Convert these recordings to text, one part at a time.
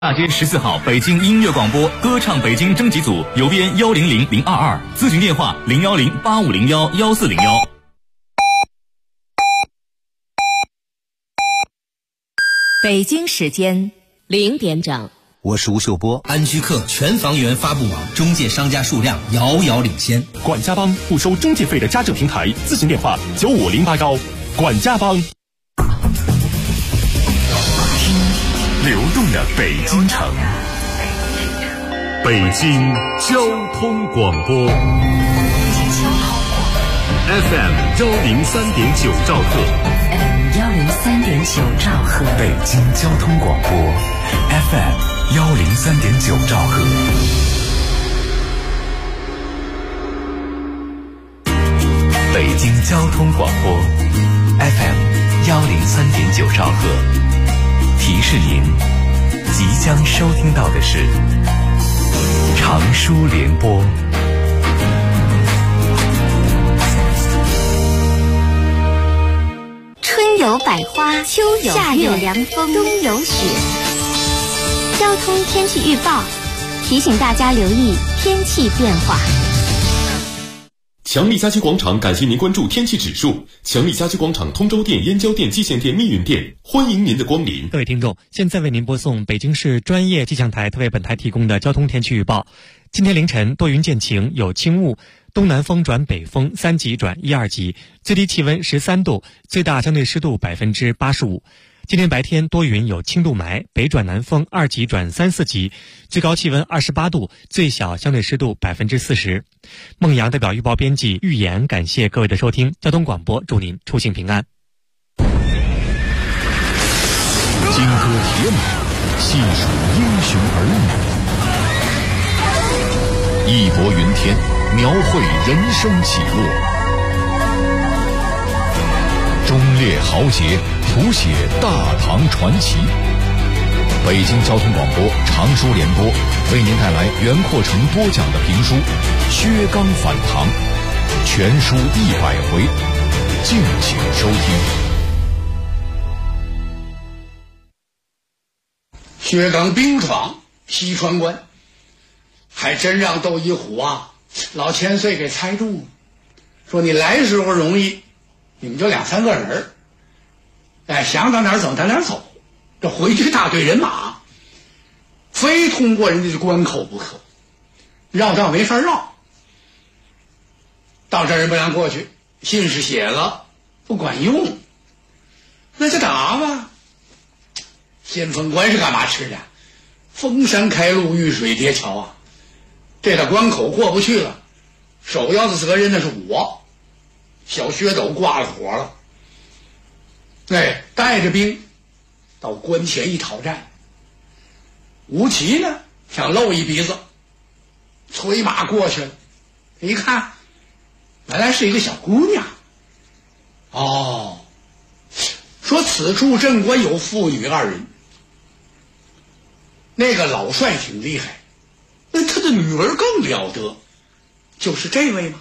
大街14号北京音乐广播歌唱北京征集组邮编100022，咨询电话01085011401。 北京时间0点整， 我是吴秀波。 安居客全房源发布网中介商家数量遥遥领先。 管家帮不收中介费的家政平台，咨询电话95089。管家帮。 流动的北京城，北京交通广播 FM 103.9兆赫， 103.9兆赫， 北京交通广播 FM 103.9兆赫，北京交通广播 FM 103.9兆赫。提示您，即将收听到的是长舒联播。 春有百花，秋有夏有凉风，冬有雪。交通天气预报提醒大家留意天气变化。 强力家居广场感谢您关注天气指数。强力家居广场通州店、燕郊店、蓟县店、密云店，欢迎您的光临。 各位听众，现在为您播送北京市专业气象台特为本台提供的交通天气预报。今天凌晨多云见晴，有轻雾，东南风转北风3级转1、2级，最低气温13度，最大相对湿度85%。今天白天多云有轻度霾，北转南风2级转3、4级，最高气温28度，最小相对湿度40%。孟阳代表预报编辑预言感谢各位的收听，交通广播祝您出行平安。 金戈铁马，细数英雄儿女，义薄云天，描绘人生起落，忠烈豪杰，谱写大唐传奇。北京交通广播长舒联播为您带来袁阔成播讲的评书《薛刚反唐》，全书100回，敬请收听。 薛刚兵闯西川关，还真让窦一虎老千岁给猜中了，说你来时候容易，你们就2、3个人想到哪儿走到哪儿走，这回去大队人马非通过人家的关口不可，绕道没法绕，到这儿不让过去，信是写了不管用，那就打吧。先锋官是干嘛吃的？封山开路，遇水叠桥这道关口过不去了，首要的责任那是我小薛斗挂了火了，带着兵到关前一讨战。吴奇呢想露一鼻子，催马过去了，一看原来是一个小姑娘。说此处镇关有妇女2人，那个老帅挺厉害，那他的女儿更了得，就是这位吗？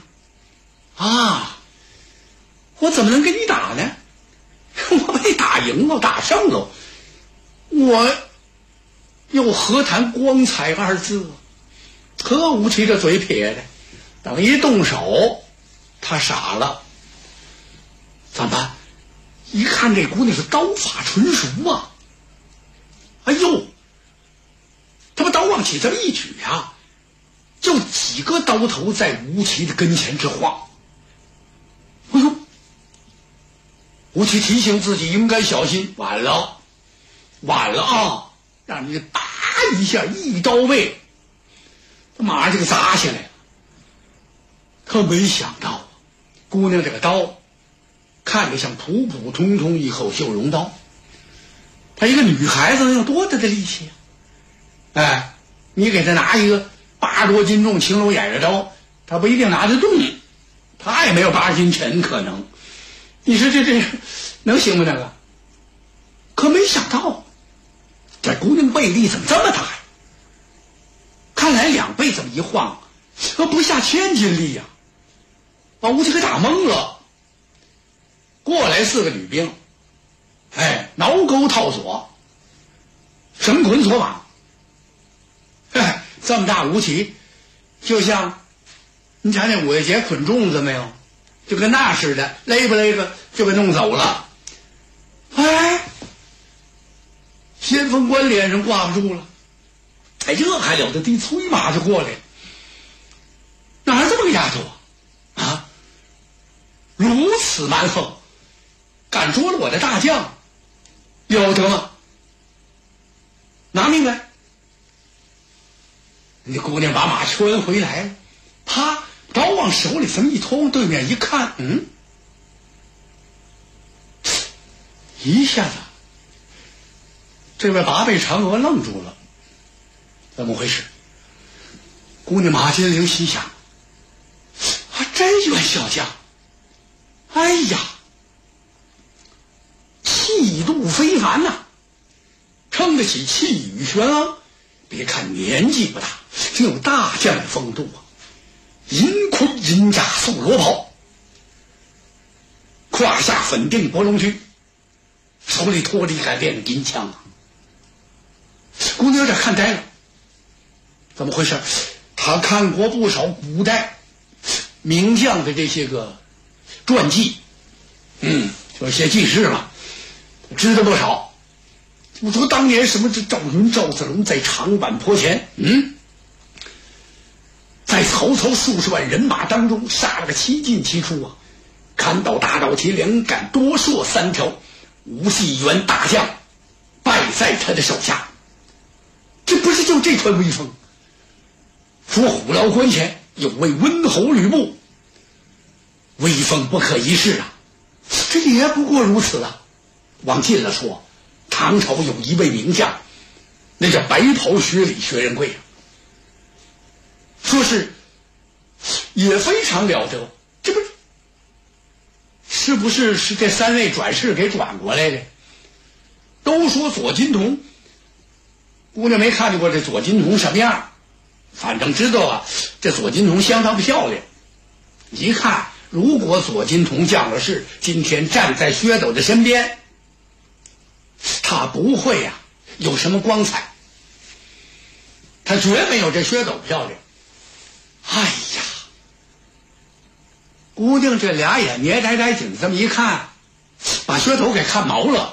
我怎么能跟你打呢？我被打赢了，打胜了，我又何谈光彩2字？可吴奇这嘴撇的，等一动手他傻了，怎么办？一看这姑娘是刀法纯熟他把刀往起这么一举就几个刀头在吴奇的跟前直晃。吴奇提醒自己应该小心，晚了让你打一下一刀背，他马上就给砸下来了。可没想到姑娘这个刀看着像普普通通一口绣绒刀，她一个女孩子能有多大的力气你给她拿一个80多斤重青龙偃月刀，她不一定拿得动，她也没有80斤沉可能。你说这能行吗？那个可没想到这姑娘背力怎么这么大呀？看来2背这么一晃不下1000斤力把吴奇给打懵了。过来4个女兵挠钩套索，绳捆索绑， 这么大武器，就像你瞧那五月节捆粽子没有，就跟那似的，勒不勒个就给弄走了。哎，先锋官脸上挂不住了，哎，这还了得！地催马就过来，哪儿这么个丫头啊？如此蛮横，敢捉了我的大将，了得吗？拿命来！那姑娘把马圈回来了，啪，刀往手里这么一托，往对面一看，一下子，这位八倍嫦娥愣住了，怎么回事？姑娘马金玲心想：真冤小将，哎呀，气度非凡呐，撑得起气宇轩昂。别看年纪不大，真有大将的风度啊！银盔银甲素罗袍，胯下粉定博龙驹，手里托着一杆亮银枪啊！姑娘有点看呆了，怎么回事？他看过不少古代名将的这些个传记，就写记事嘛，知道不少。我说当年什么这赵云、赵子龙在长坂坡前，在曹操数十万人马当中杀了个七进七出啊！砍倒大刀旗两杆多槊三条，无系员大将败在他的手下。这不是就这团威风？说虎牢关前有位温侯吕布，威风不可一世啊！这也不过如此啊！往近了说，唐朝有一位名将，那叫白袍薛礼薛仁贵啊，说是也非常了得。这不是不是这三位转世给转过来的？都说左金童，姑娘没看见过这左金童什么样，反正知道啊，这左金童相当漂亮。一看，如果左金童降了世，今天站在薛斗的身边，他不会呀有什么光彩，他绝没有这薛斗漂亮。哎呀，姑娘这俩眼捏呆呆紧，这么一看，把薛斗给看毛了。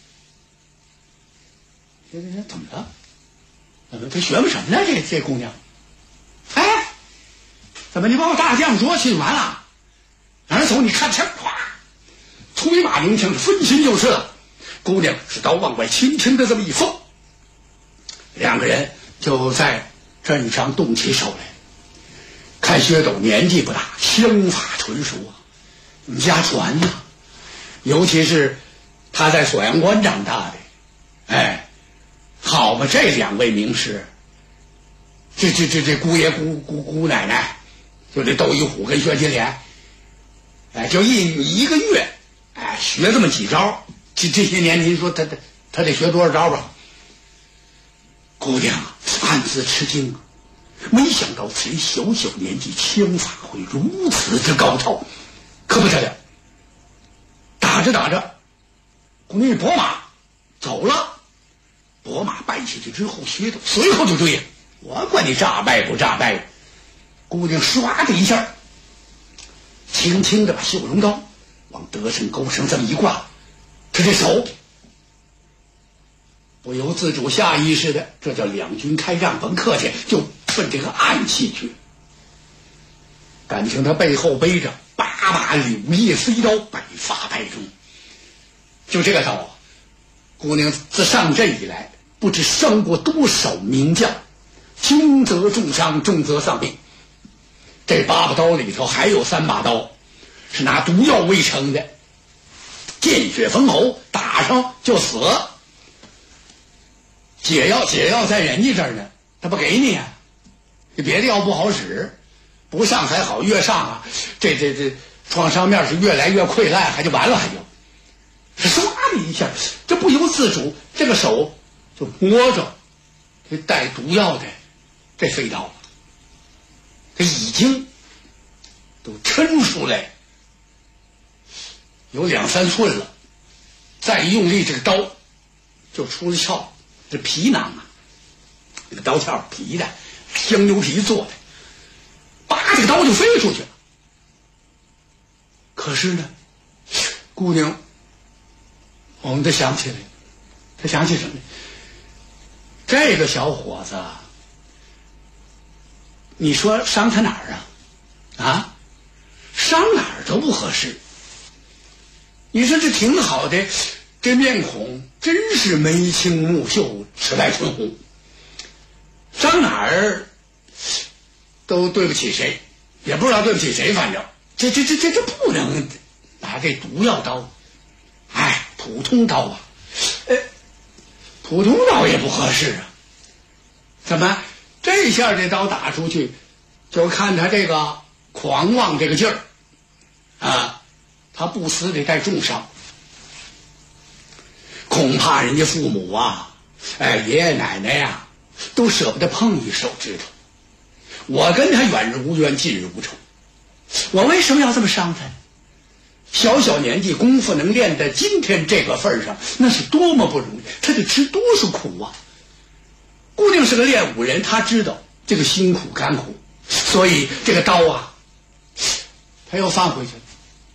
这怎么了？他学么什么呢？这姑娘，哎，怎么你把我大将捉去完了？哪儿走？你看枪，咵，催马鸣枪，分心就是了。姑娘是刀往外轻轻的这么一放，两个人就在阵上动起手来。看薛斗年纪不大，枪法纯熟啊，你家传呐，尤其是他在锁阳关长大的，哎，好嘛，这两位名师，这姑爷姑奶奶，就这窦一虎跟薛金莲，哎，就一个月，哎，学这么几招。这些年您说他得学多少招吧？姑娘暗自吃惊，没想到此小小年纪枪法会如此之高超，可不得了。打着打着，姑娘一拨马走了，拨马败下去之后，薛斗随后就追，我管你诈败不诈败。姑娘唰的一下，轻轻的把绣绒刀往得胜钩上这么一挂，他这手不由自主下意识的，这叫两军开仗，甭客气，就奔这个暗器去。感情他背后背着8把柳叶飞刀，百发百中。就这个刀啊，姑娘自上阵以来，不知伤过多少名将，轻则重伤，重则丧命。这8把刀里头还有3把刀是拿毒药喂成的，见血封喉，打上就死。解药在人家这儿呢，他不给你啊，这别的药不好使，不上还好，越上啊，这创伤面是越来越溃烂，还就完了，还就唰的一下，这不由自主，这个手就摸着这带毒药的这飞刀，这已经都抻出来有2、3寸了，再用力，这个刀就出了鞘，这皮囊啊那个刀鞘皮的，香牛皮做的，拔这个刀就飞出去了。可是呢，姑娘猛地想起来，她想起什么？这个小伙子，你说伤他哪儿啊？啊，伤哪儿都不合适。你说这挺好的，这面孔真是眉清目秀，齿白唇红，伤哪儿都对不起谁，也不知道对不起谁，反正这不能拿这毒药刀，哎，普通刀啊，普通刀也不合适啊。怎么这下这刀打出去，就看他这个狂妄这个劲儿啊，他不死得带重伤，恐怕人家父母啊，爷爷奶奶呀，都舍不得碰一手指头。我跟他远日无冤，近日无仇，我为什么要这么伤他？小小年纪功夫能练到今天这个份上，那是多么不容易，他得吃多少苦啊！姑娘是个练武人，他知道这个辛苦甘苦，所以这个刀啊，他又放回去了。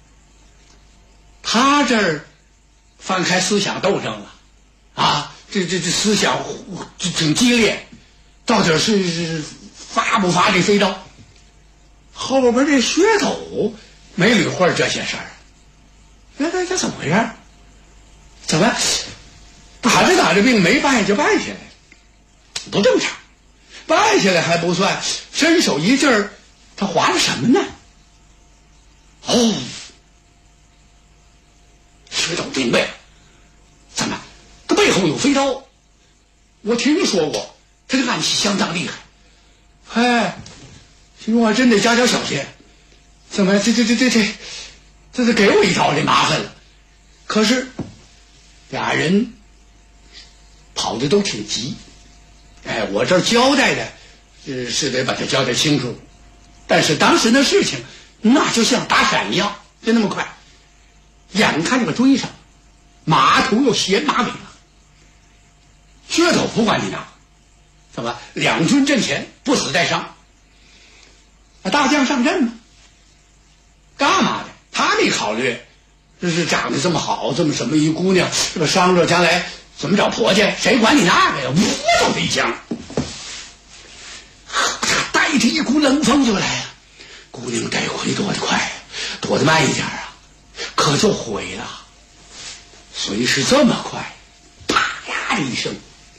他这儿翻开思想斗争了啊，这思想挺激烈，到底是发不发这飞刀？后边这薛斗没捋会这些事儿，这怎么回事？怎么打着病没败就败下来，不正常。败下来还不算，伸手一劲儿，他划了什么呢？哦，薛斗明白了，怎么他背后有飞刀？我听说过，他这暗器相当厉害。哎，今我真得加点小心。怎么这给我一刀，这麻烦了。可是俩人跑的都挺急，我这儿交代的是得把它交代清楚，但是当时的事情那就像打闪一样，就那么快，眼看这个追上，马头又衔马尾了。薛斗不管你那，怎么两军阵前不死带伤？大将上阵吗？干嘛的？他没考虑，这是长得这么好，这么什么一姑娘，这个伤着将来怎么找婆家？谁管你那个呀？呜的一枪，他带着一股冷风就来啊！姑娘得亏躲得快，躲得慢一点啊，可就毁了。虽是这么快，啪呀的一声，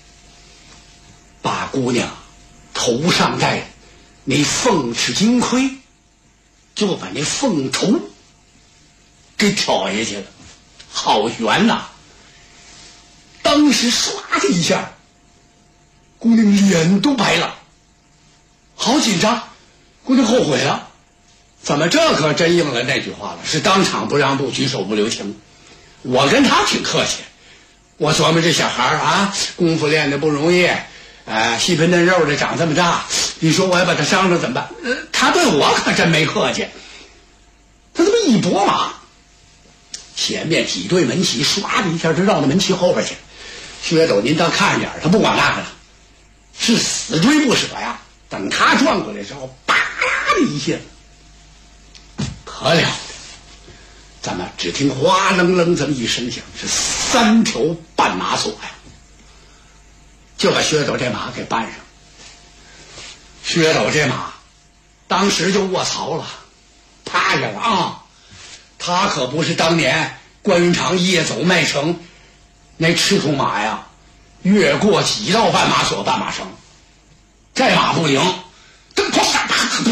把姑娘头上戴那凤翅金盔，就把那凤头给挑下去了，好悬呐！当时唰的一下，姑娘脸都白了，好紧张。姑娘后悔了，怎么这可真应了那句话了，是当场不让步，举手不留情。我跟他挺客气，我琢磨这小孩啊，功夫练得不容易，细盆嫩肉的长这么大，你说我要把他伤着怎么办？他对我可真没客气。他这么一拨马，前面几对门旗唰的一下就绕到门旗后边去。薛斗您倒看点，他不管那个了，是死追不舍呀。等他转过来的时候，叭的一下，可了得！咱们只听哗楞楞这么一声响，是3条绊马索呀，就把薛斗这马给绊上。薛斗这马当时就卧槽了，趴下了啊！他可不是当年关云长夜走麦城那赤兔马呀，越过几道绊马索绊马绳，这马不灵，这哗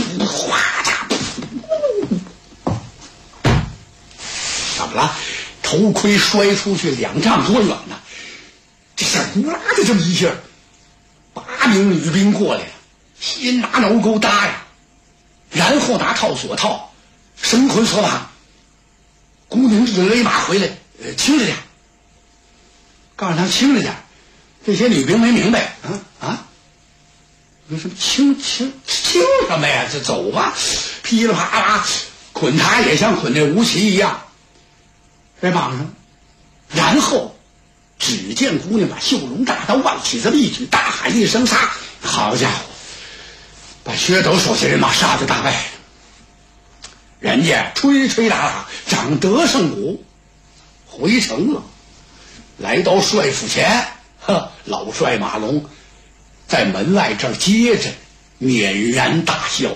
怎么了？头盔摔出去2丈多远呢！这下呼啦的这么一下，8名女兵过来了，先拿挠钩搭呀，然后拿套索套，绳捆索绑。姑娘一勒马回来，轻着点，告诉他轻着点。这些女兵没明白，你说轻什么呀？这走吧，噼里啪啦捆他也像捆那吴奇一样，在绑上。然后只见姑娘把绣龙大刀往起这么一举，大喊一声杀， 好家伙，把薛斗手下人马杀得大败，人家吹吹打打，长德胜鼓，回城了。来到帅府前，老帅马龙在门外这儿接着，辇然大笑。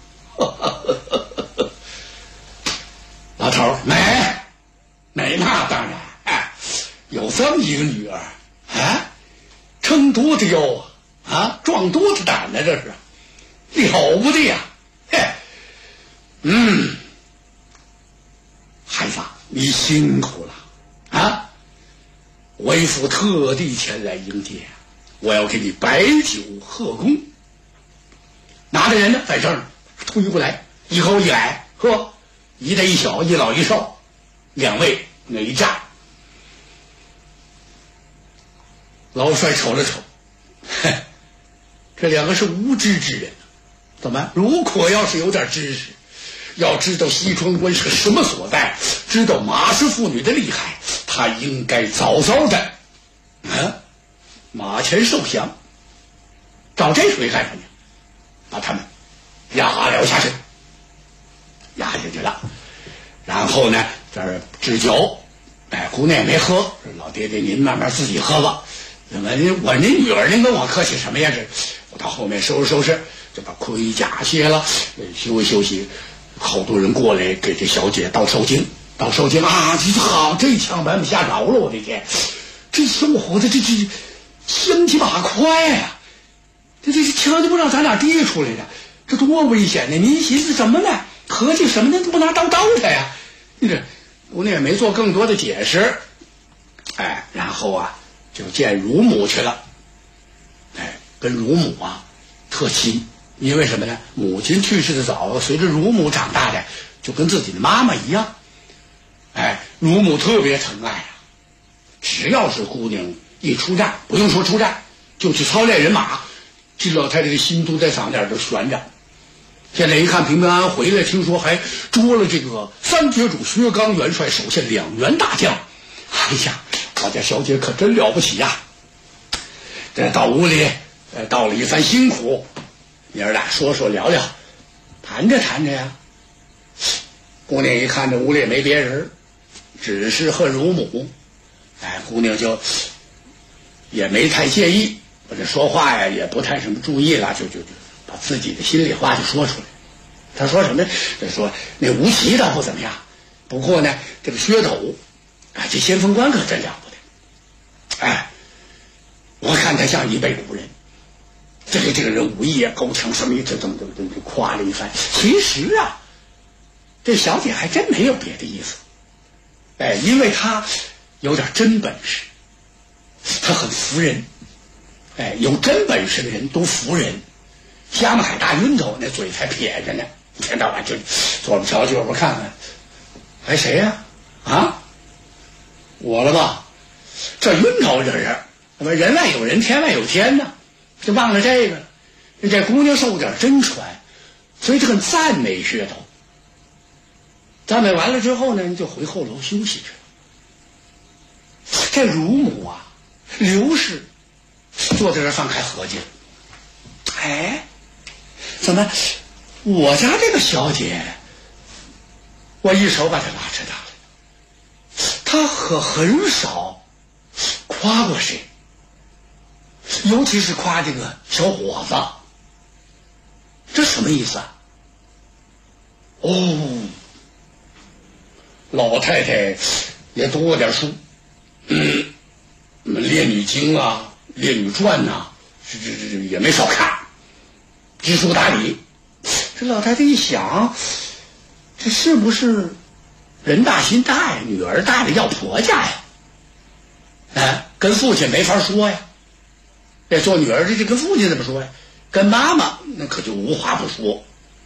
老头儿，没那当然，有这么一个女儿，撑多的腰壮多的胆呢，这是了不得呀！孩子，你辛苦了为父特地前来迎接，我要给你摆酒贺功。拿的人呢，在这儿推过来，一口一来，一大一小，一老一少，两位内战。老帅瞅了瞅，这两个是无知之人，怎么？如果要是有点知识，要知道西川关是什么所在，知道马氏妇女的厉害，他应该早早的马前受降，找这水干什么？把他们压了下去，压下去了。然后呢，这儿置酒，姑娘也没喝，老爹爹您慢慢自己喝吧。我那女儿您跟我客气什么呀？我到后面收拾收拾，就把盔甲卸了，休息休息。好多人过来给这小姐倒受惊啊！这枪把我们吓着了，我的天！这小伙子这香气把快呀！这枪就不知道咱俩递出来的，这多危险呢！您寻思什么呢？合计什么呢？不拿刀刀他呀！这姑娘也没做更多的解释，然后就见乳母去了，跟乳母特亲，因为什么呢？母亲去世的早，随着乳母长大的，就跟自己的妈妈一样，乳母特别疼爱只要是姑娘一出战，不用说出战，就去操练人马，这老太太的心都在嗓子眼都悬着。现在一看平平安安回来，听说还捉了这个三绝主薛刚元帅手下2员大将。哎呀，我家小姐可真了不起呀！这到屋里到了一番辛苦，爷儿俩说说聊聊，谈着谈着呀，姑娘一看这屋里也没别人，只是和乳母，姑娘就也没太介意，我这说话呀也不太什么注意了，就把自己的心里话就说出来。他说什么？他说那吴奇倒不怎么样，不过呢，这个薛斗，这先锋官可真了不得。我看他像一辈古人，这个人武艺高强，什么这夸了一番。其实这小姐还真没有别的意思，因为她有点真本事，她很服人，有真本事的人都服人。瞎么海大晕头，那嘴才撇着呢，一天到晚就左边瞧右边看看，谁呀？我了吧？这晕头这是，人外有人，天外有天呢，就忘了这个了。这姑娘受点真传，所以这很赞美薛头。赞美完了之后呢，就回后楼休息去了。这乳母刘氏坐在这饭开合计了，怎么我家这个小姐，我一手把她拉扯大了，她可很少夸过谁，尤其是夸这个小伙子，这什么意思老太太也读过点书，列女经列女传这也没少看，知书达理。这老太太一想，这是不是人大心大呀？女儿大的要婆家呀，跟父亲没法说呀。这做女儿这跟父亲怎么说呀？跟妈妈那可就无话不说。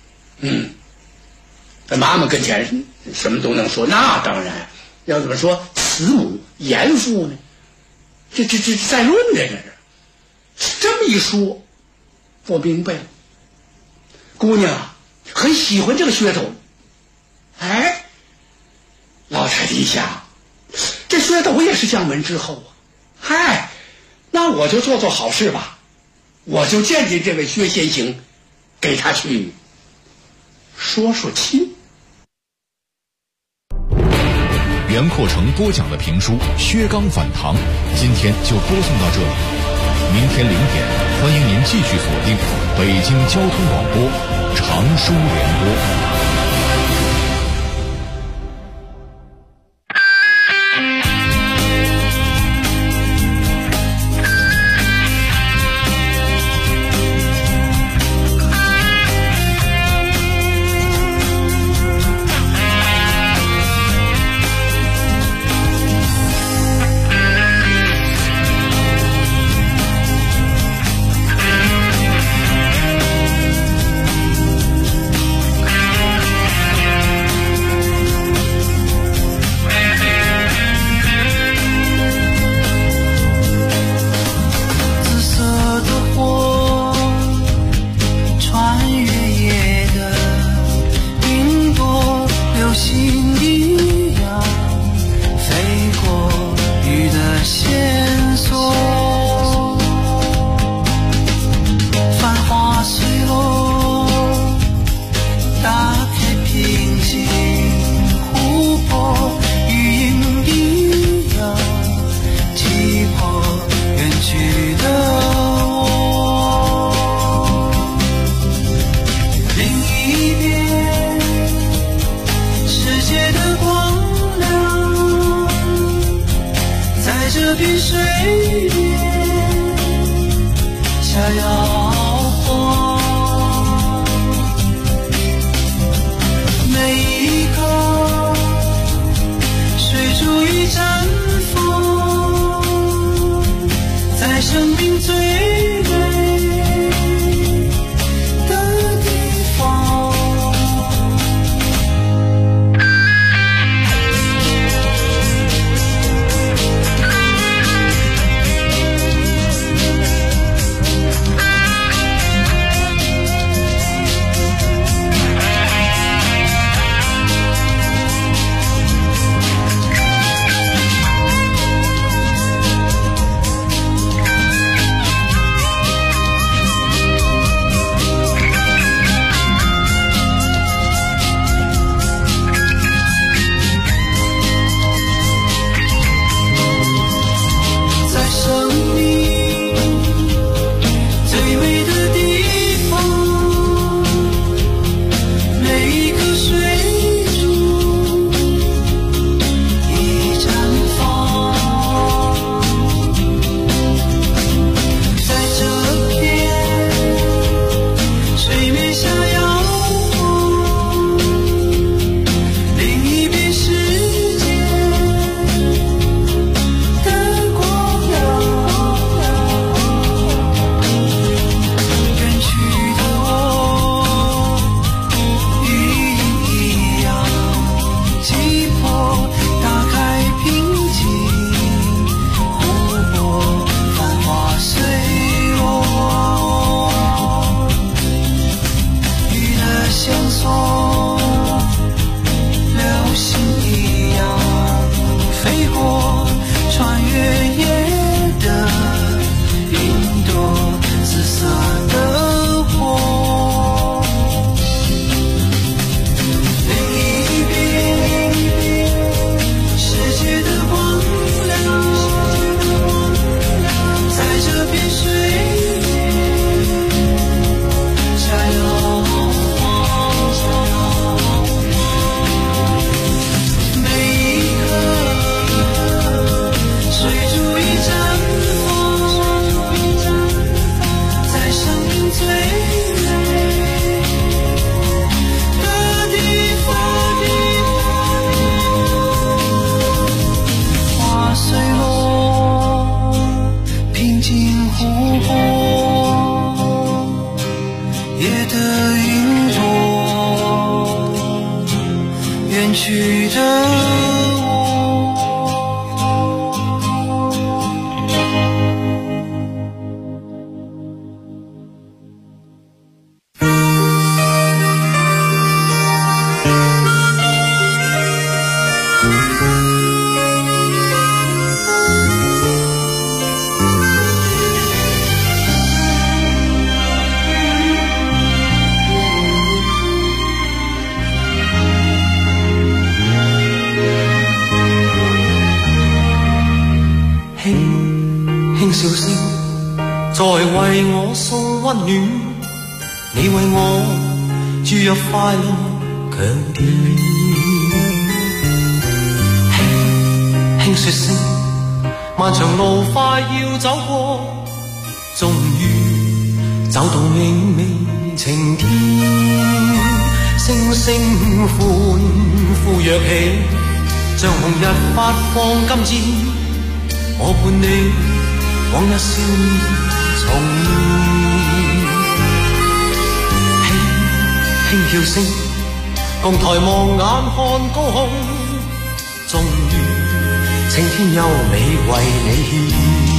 在妈妈跟前什么都能说，那当然要怎么说慈母严父呢？这在论的这是。这么一说，我明白了。姑娘很喜欢这个噱头。老太太一想，这噱头也是将门之后那我就做好事吧。 我就见见这位薛先生，给他去说说亲。 袁阔成播讲的评书《薛刚反唐》，今天就播送到这里。明天0点，欢迎您继续锁定北京交通广播长书联播。 溫暖，你為我注入快樂強電。輕輕說聲，漫長路快要走過，終於走到明媚晴天。星星歡呼躍起，像紅日發放金箭，我伴你往日少年重現。輕輕跳聲，共抬望眼看高空，終於青天優美為你獻。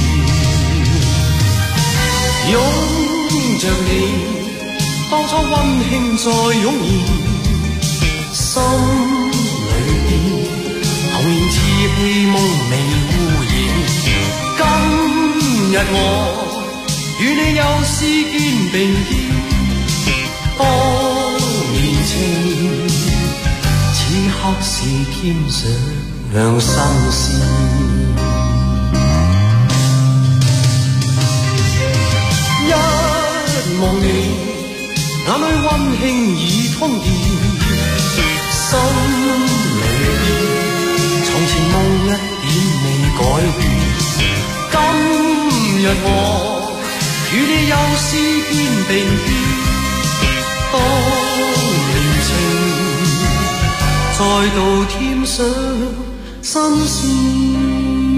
擁着你，當初溫馨再湧現，心裏邊童年稚氣夢未污染。今日我與你又是肩並肩，當年情此刻是添上新鮮。一望你，眼裏溫馨已通電，心裏邊從前夢一點未改變。今日我與你又是肩並肩，當年情再度添上新鮮。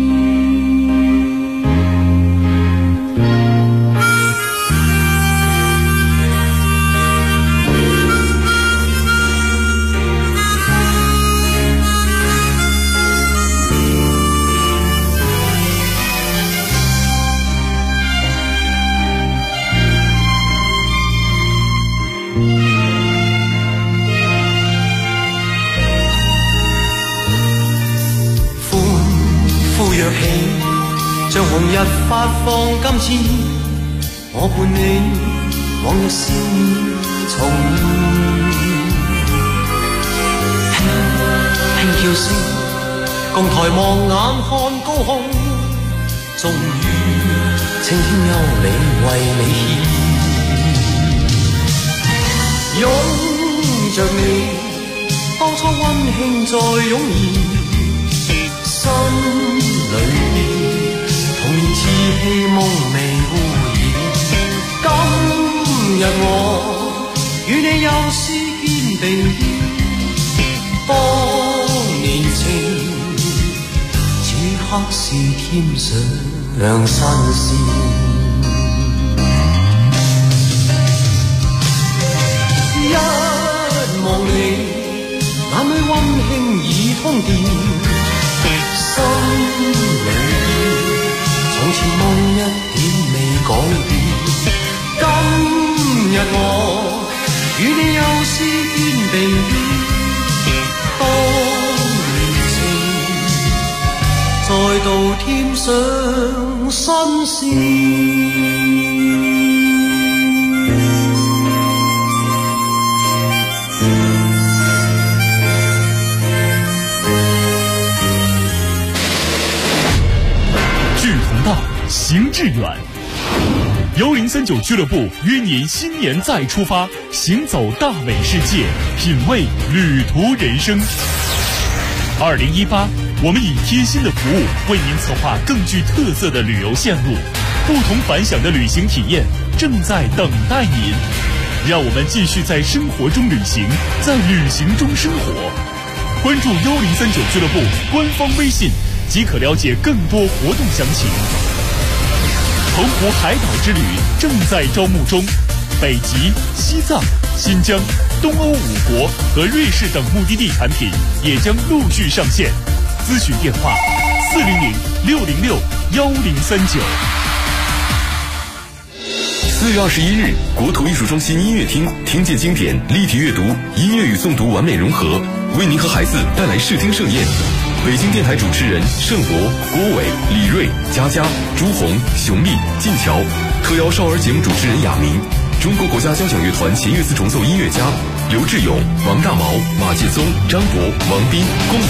像紅日發放金箭，我伴你往日少年重現。輕叫聲，共抬望眼看高空，終於青天優美為你獻。擁着你，當初溫馨再湧現，心裏邊童年稚氣夢未污染。今日我與你又是肩並肩，當年情此刻是添上新鮮。一望你，眼裏溫馨已通電，心裏從前夢一點未改變。今日我與你又是肩並肩，當年情再度添上新鮮。 行致远，1039俱乐部约您新年再出发，行走大美世界，品味旅途人生。2018，我们以贴心的服务为您策划更具特色的旅游线路，不同凡响的旅行体验正在等待您。让我们继续在生活中旅行，在旅行中生活。关注1039俱乐部官方微信，即可了解更多活动详情。澎湖海岛之旅正在招募中，北极、西藏、新疆、东欧5国和瑞士等目的地产品也将陆续上线。咨询电话400-606-1039。 4月21日，国土艺术中心音乐厅听见经典，立体阅读，音乐与诵读完美融合，为您和孩子带来视听盛宴。北京电台主持人盛博、郭伟、李锐、佳佳、朱红、熊丽、晋桥，特邀少儿节目主持人亚明，中国国家交响乐团弦乐四重奏音乐家刘志勇、王大毛、马介松、张博、王斌共同